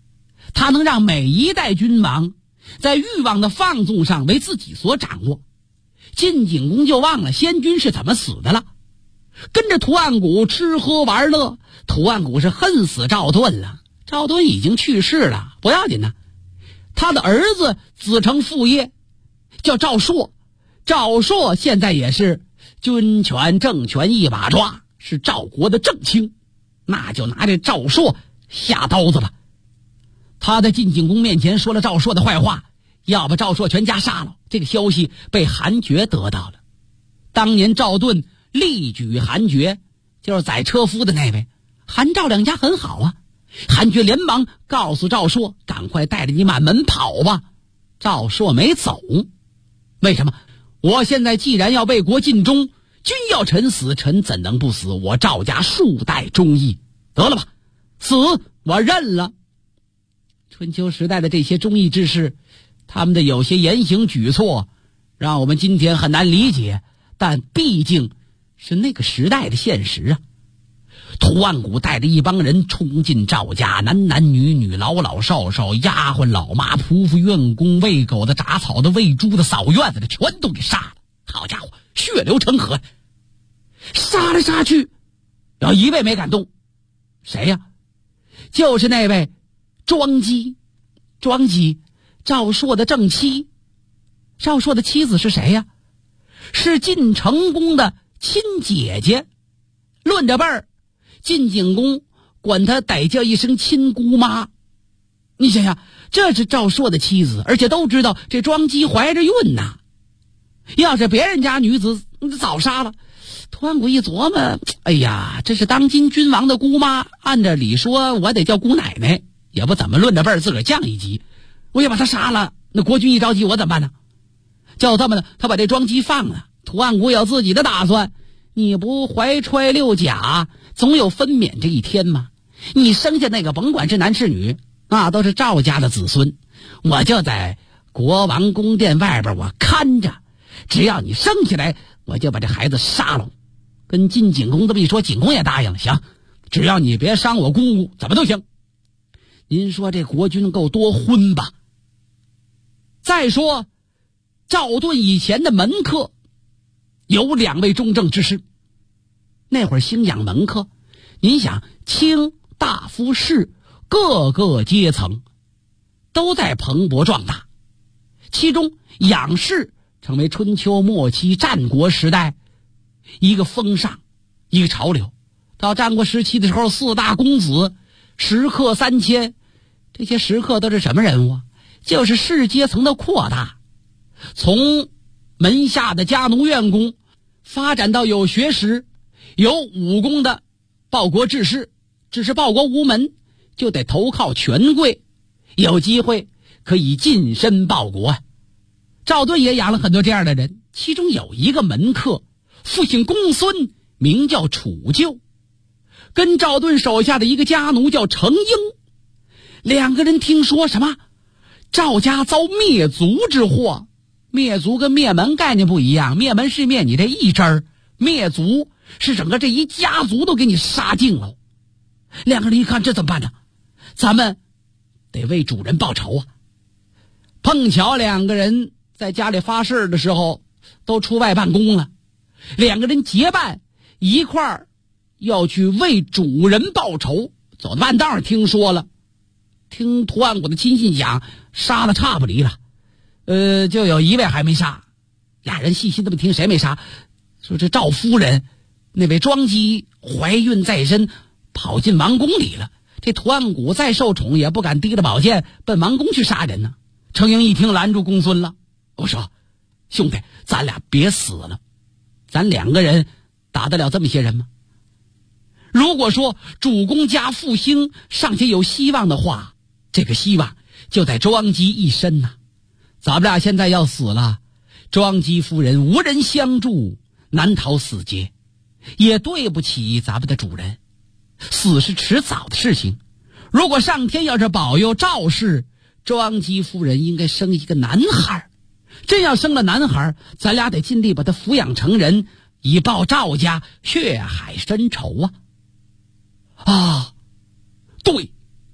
他能让每一代君王在欲望的放纵上为自己所掌握。晋景公就忘了先君是怎么死的了，跟着屠岸贾吃喝玩乐。屠岸贾是恨死赵盾了，赵盾已经去世了，不要紧呢。他的儿子子承父业，叫赵朔。赵朔现在也是军权政权一把抓，是赵国的正卿，那就拿这赵朔下刀子吧。他在晋景公面前说了赵朔的坏话，要把赵朔全家杀了。这个消息被韩厥得到了。当年赵盾力举韩厥，就是宰车夫的那位。韩赵两家很好啊。韩厥连忙告诉赵朔，赶快带着你满门跑吧。赵朔没走。为什么？我现在既然要为国尽忠，君要臣死，臣怎能不死？我赵家数代忠义，得了吧，死我认了。春秋时代的这些忠义之士，他们的有些言行举措让我们今天很难理解，但毕竟是那个时代的现实啊。屠岸贾带着一帮人冲进赵家，男男女女，老老少少，丫鬟老妈，仆妇院工，喂狗的，铡草的，喂猪的，扫院子的，全都给杀了。好家伙，血流成河，杀来杀去，有一位没敢动。谁呀？就是那位庄姬。庄姬，赵朔的正妻。赵朔的妻子是谁呀？是晋成公的亲姐姐。论着辈儿，晋景公管她得叫一声亲姑妈。你想想，这是赵朔的妻子，而且都知道这庄姬怀着孕呐。要是别人家女子早杀了。屠岸贾一琢磨，哎呀，这是当今君王的姑妈，按照理说我得叫姑奶奶，也不怎么论着辈儿自个儿降一级，我也把她杀了，那国君一着急我怎么办呢？就这么的，他把这庄姬放了。屠岸贾有自己的打算，你不怀揣六甲，总有分娩这一天吗？你生下那个甭管是男是女，那都是赵家的子孙，我就在国王宫殿外边我看着，只要你生下来，我就把这孩子杀了。跟晋景公这么一说，景公也答应了，行，只要你别伤我姑姑，怎么都行。您说这国君够多昏吧？再说赵盾以前的门客有2位中正之士，那会儿兴养门客，您想卿大夫士各个阶层都在蓬勃壮大，其中养士成为春秋末期战国时代一个风尚，一个潮流。到战国时期的时候，4大公子，食客3000，这些食客都是什么人物啊？就是士阶层的扩大，从门下的家奴院工发展到有学识有武功的报国志士，只是报国无门，就得投靠权贵，有机会可以晋升报国啊。赵盾也养了很多这样的人，其中有一个门客，父姓公孙，名叫楚臼，跟赵盾手下的一个家奴叫程婴。2个人听说什么赵家遭灭族之祸，灭族跟灭门概念不一样，灭门是灭你这一支儿，灭族是整个这一家族都给你杀尽了。2个人一看，这怎么办呢？咱们得为主人报仇啊。碰巧2个人在家里发事的时候都出外办公了，2个人结伴一块儿要去为主人报仇。走到半道上听说了，听屠岸贾的亲信讲，杀的差不离了，就有1位还没杀。俩人细心这么听，谁没杀？说这赵夫人那位庄姬怀孕在身，跑进王宫里了。这屠岸贾再受宠也不敢提着宝剑奔王宫去杀人呢。程婴一听拦住公孙了，我说兄弟，咱俩别死了，咱2个人打得了这么些人吗？如果说主公家复兴尚且有希望的话，这个希望就在庄姬一身呐。咱们俩现在要死了，庄姬夫人无人相助，难逃死劫，也对不起咱们的主人。死是迟早的事情，如果上天要是保佑赵氏，庄姬夫人应该生一个男孩。真要生了男孩，咱俩得尽力把他抚养成人，以报赵家血海深仇啊！啊，对，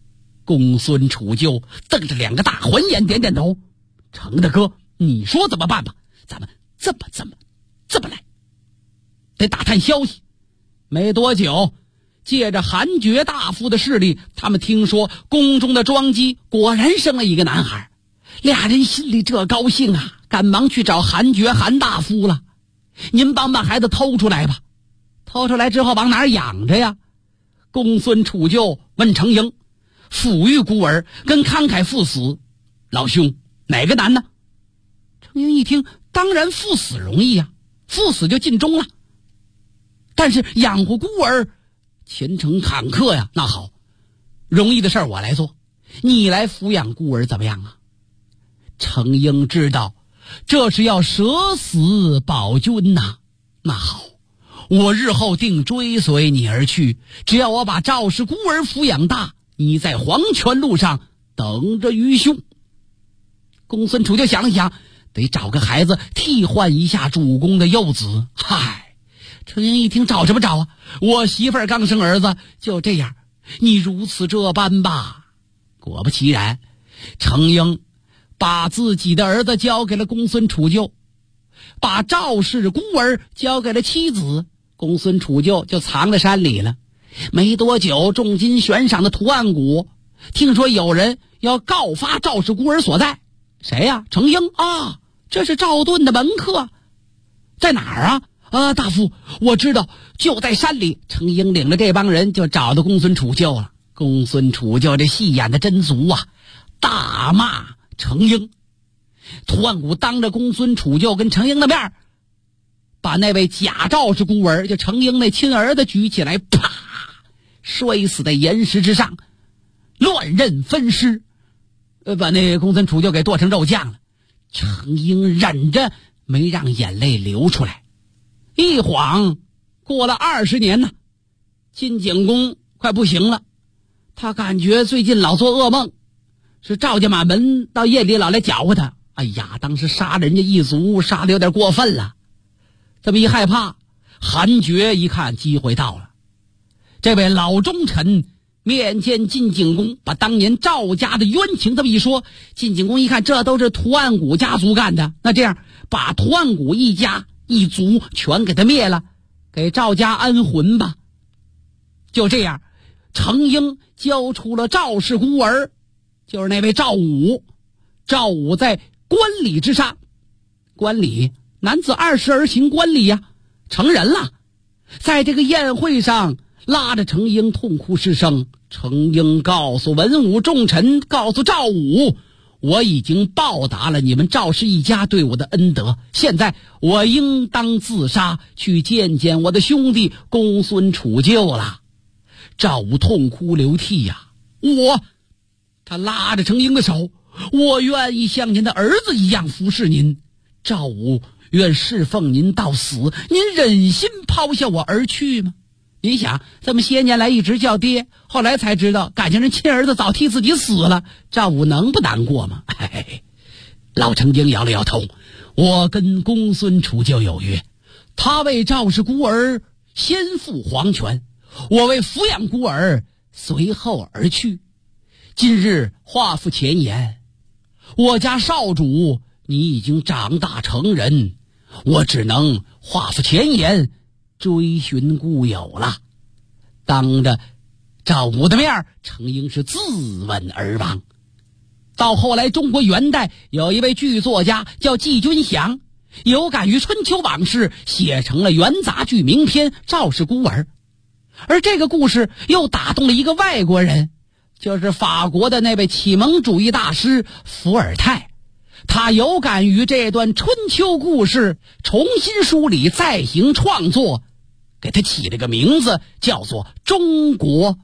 公孙杵臼瞪着两个大环眼，点点头。程大哥，你说怎么办吧？咱们这么来。得打探消息。没多久，借着韩厥大夫的势力，他们听说宫中的庄姬果然生了一个男孩，俩人心里这高兴啊，赶忙去找韩厥韩大夫了。您帮把孩子偷出来吧。偷出来之后往哪儿养着呀？公孙杵臼问程婴，抚育孤儿跟慷慨赴死，老兄哪个难呢？程婴一听，当然赴死容易呀，赴死就尽忠了。但是养活孤儿前程坎坷呀。那好，容易的事儿我来做，你来抚养孤儿怎么样啊？程婴知道这是要舍死保君呐。那好，我日后定追随你而去，只要我把赵氏孤儿抚养大，你在黄泉路上等着愚兄。公孙杵臼想了想，得找个孩子替换一下主公的幼子。嗨，程婴一听，找什么找啊？我媳妇儿刚生儿子，就这样，你如此这般吧。果不其然，程婴把自己的儿子交给了公孙杵臼，把赵氏孤儿交给了妻子。公孙杵臼就藏在山里了。没多久，重金悬赏的图案谷听说有人要告发赵氏孤儿所在。谁呀？程婴啊，这是赵盾的门客。在哪儿啊？大夫，我知道，就在山里。程婴领着这帮人就找到公孙杵臼了。公孙杵臼这戏演的真足啊，大骂程婴。图案谷当着公孙杵臼跟程婴的面，把那位假赵氏孤儿，就程婴那亲儿子举起来，啪，摔死在岩石之上，乱刃分尸，把那公孙杵臼给剁成肉酱了。程婴忍着没让眼泪流出来。一晃过了20年呢，晋景公快不行了，他感觉最近老做噩梦，是赵家满门到夜里老来搅和他。哎呀，当时杀人家一族杀的有点过分了。这么一害怕，韩厥一看机会到了，这位老忠臣面见晋景公，把当年赵家的冤情这么一说。晋景公一看，这都是图案谷家族干的，那这样把图案谷一家一族全给他灭了，给赵家安魂吧。就这样，程婴交出了赵氏孤儿，就是那位赵武。赵武在官礼之上，官礼男子20而行官礼呀，成人了。在这个宴会上拉着程婴痛哭失声。程婴告诉文武重臣，告诉赵武，我已经报答了你们赵氏一家对我的恩德，现在我应当自杀，去见见我的兄弟公孙杵臼了。赵武痛哭流涕呀，他拉着程婴的手，我愿意像您的儿子一样服侍您，赵武愿侍奉您到死，您忍心抛下我而去吗？您想，这么些年来一直叫爹，后来才知道感情人亲儿子早替自己死了，赵武能不难过吗？老程婴摇了摇头，我跟公孙杵臼有约，他为赵氏孤儿先赴黄泉，我为抚养孤儿随后而去。今日话赴前言，我家少主你已经长大成人，我只能话赴前言，追寻故友了。当着赵武的面，程婴是自刎而亡。到后来，中国元代有一位剧作家叫季君祥，有感于春秋往事，写成了元杂剧名篇《赵氏孤儿》。而这个故事又打动了一个外国人，就是法国的那位启蒙主义大师伏尔泰。他有感于这段春秋故事，重新梳理再行创作，给他起了个名字，叫做《中国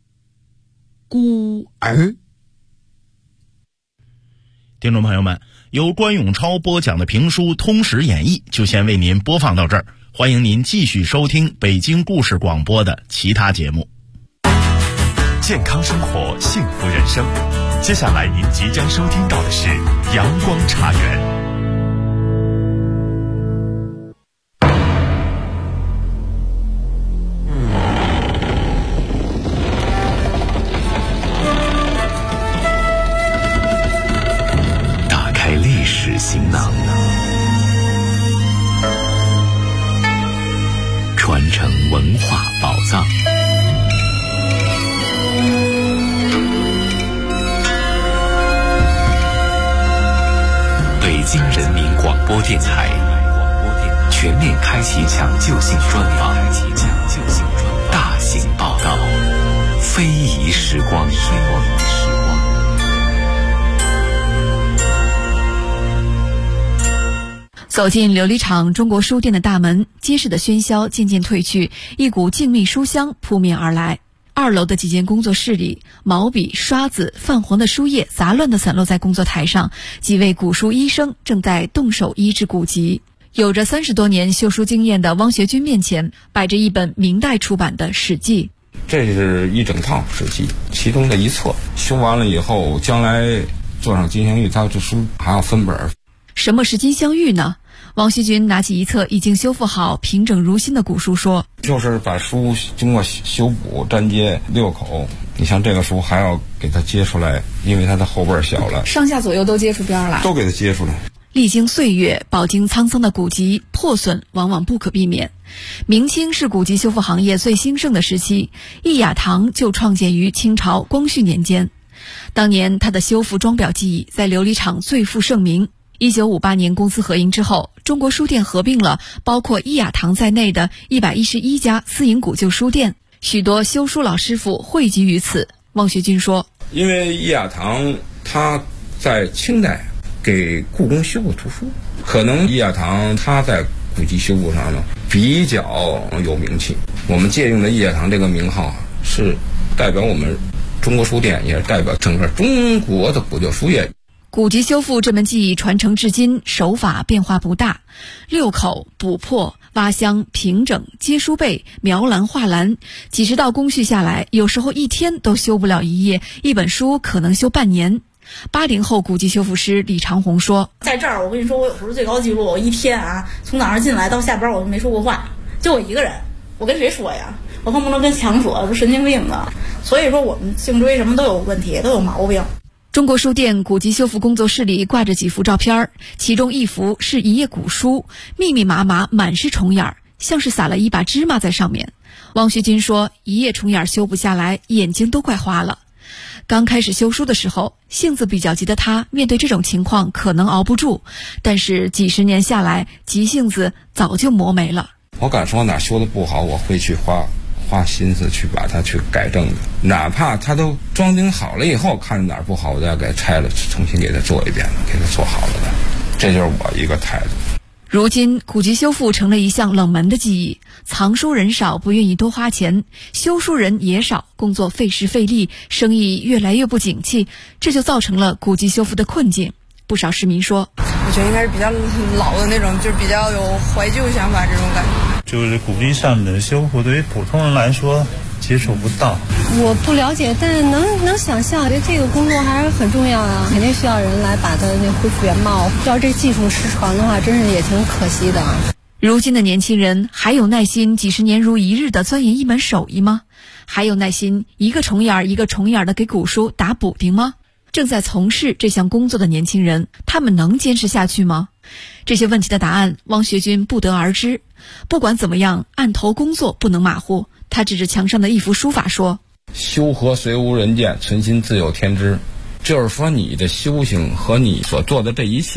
孤儿》。 听众朋友们，由关永超播讲的评书《通史演义》就先为您播放到这儿，欢迎您继续收听北京故事广播的其他节目。 健康生活，幸福人生。接下来您即将收听到的是阳光茶园。 传承文化宝藏。北京人民广播电台全面开启抢救性专访，大型报道，非遗时光。 走进琉璃厂中国书店的大门，街市的喧嚣渐渐退去，一股静谧书香扑面而来。2楼的几间工作室里，毛笔、刷子、泛黄的书页杂乱地散落在工作台上，几位古书医生正在动手医治古籍。有着30多年修书经验的汪学军面前摆着一本明代出版的《史记》。 这是一整套《史记》，其中的一册，修完了以后，将来做上金镶玉，它这书还要分本。 什么是金镶玉呢？汪学军拿起一册已经修复好、平整如新的古书说：“ 就是把书经过修补、粘接6口。你像这个书还要给它接出来，因为它的后背小了， 上下左右都接出边来， 都给它接出来。” 历经岁月、饱经沧桑的古籍破损往往不可避免。明清是古籍修复行业最兴盛的时期，易雅堂就创建于清朝光绪年间。当年他的修复装裱技艺在琉璃厂最负盛名。1958年公私合营之后，中国书店合并了包括易雅堂在内的111家私营古旧书店，许多修书老师傅汇集于此。汪学军说：“ 因为易雅堂它在清代给故宫修过图书，可能易雅堂它在古籍修复上呢比较有名气。我们借用的易雅堂这个名号是代表我们中国书店，也是代表整个中国的古旧书业。” 古籍修复这门技艺传承至今，手法变化不大，6口、补破、挖箱、平整、接书背、描栏画栏，几十道工序下来，有时候一天都修不了一页，一本书可能修半年。80后古籍修复师李长红说：“ 在这儿，我跟你说，我有时候最高记录，我一天从早上进来到下班，我就没说过话，就我一个人，我跟谁说呀？我更不能跟墙说，不神经病的。所以说，我们颈椎什么都有问题，都有毛病。” 中国书店古籍修复工作室里挂着几幅照片，其中一幅是一页古书，密密麻麻，满是虫眼，像是撒了一把芝麻在上面。汪学军说，一页虫眼修不下来，眼睛都快花了。刚开始修书的时候，性子比较急的他，面对这种情况可能熬不住，但是几十年下来，急性子早就磨没了。 我敢说哪修的不好，我会去花心思去把它去改正的，哪怕它都装订好了以后，看着哪儿不好，我再给它拆了，重新给它做一遍，给它做好了的，这就是我一个态度。 如今古籍修复成了一项冷门的技艺，藏书人少，不愿意多花钱，修书人也少，工作费时费力，生意越来越不景气，这就造成了古籍修复的困境。不少市民说， 我觉得应该是比较老的那种，就是比较有怀旧想法这种感觉。 就是古籍上的修复对于普通人来说接触不到。 我不了解，但是能想象，这个工作还是很重要啊，肯定需要人来把它恢复原貌。要这技术失传的话，真是也挺可惜的。 如今的年轻人还有耐心几十年如一日的钻研一门手艺吗？还有耐心一个虫眼一个虫眼的给古书打补丁吗？正在从事这项工作的年轻人，他们能坚持下去吗？这些问题的答案，汪学军不得而知。不管怎么样，案头工作不能马虎。他指着墙上的一幅书法说：“ 修和虽无人见，存心自有天知。”就是说，你的修行和你所做的这一切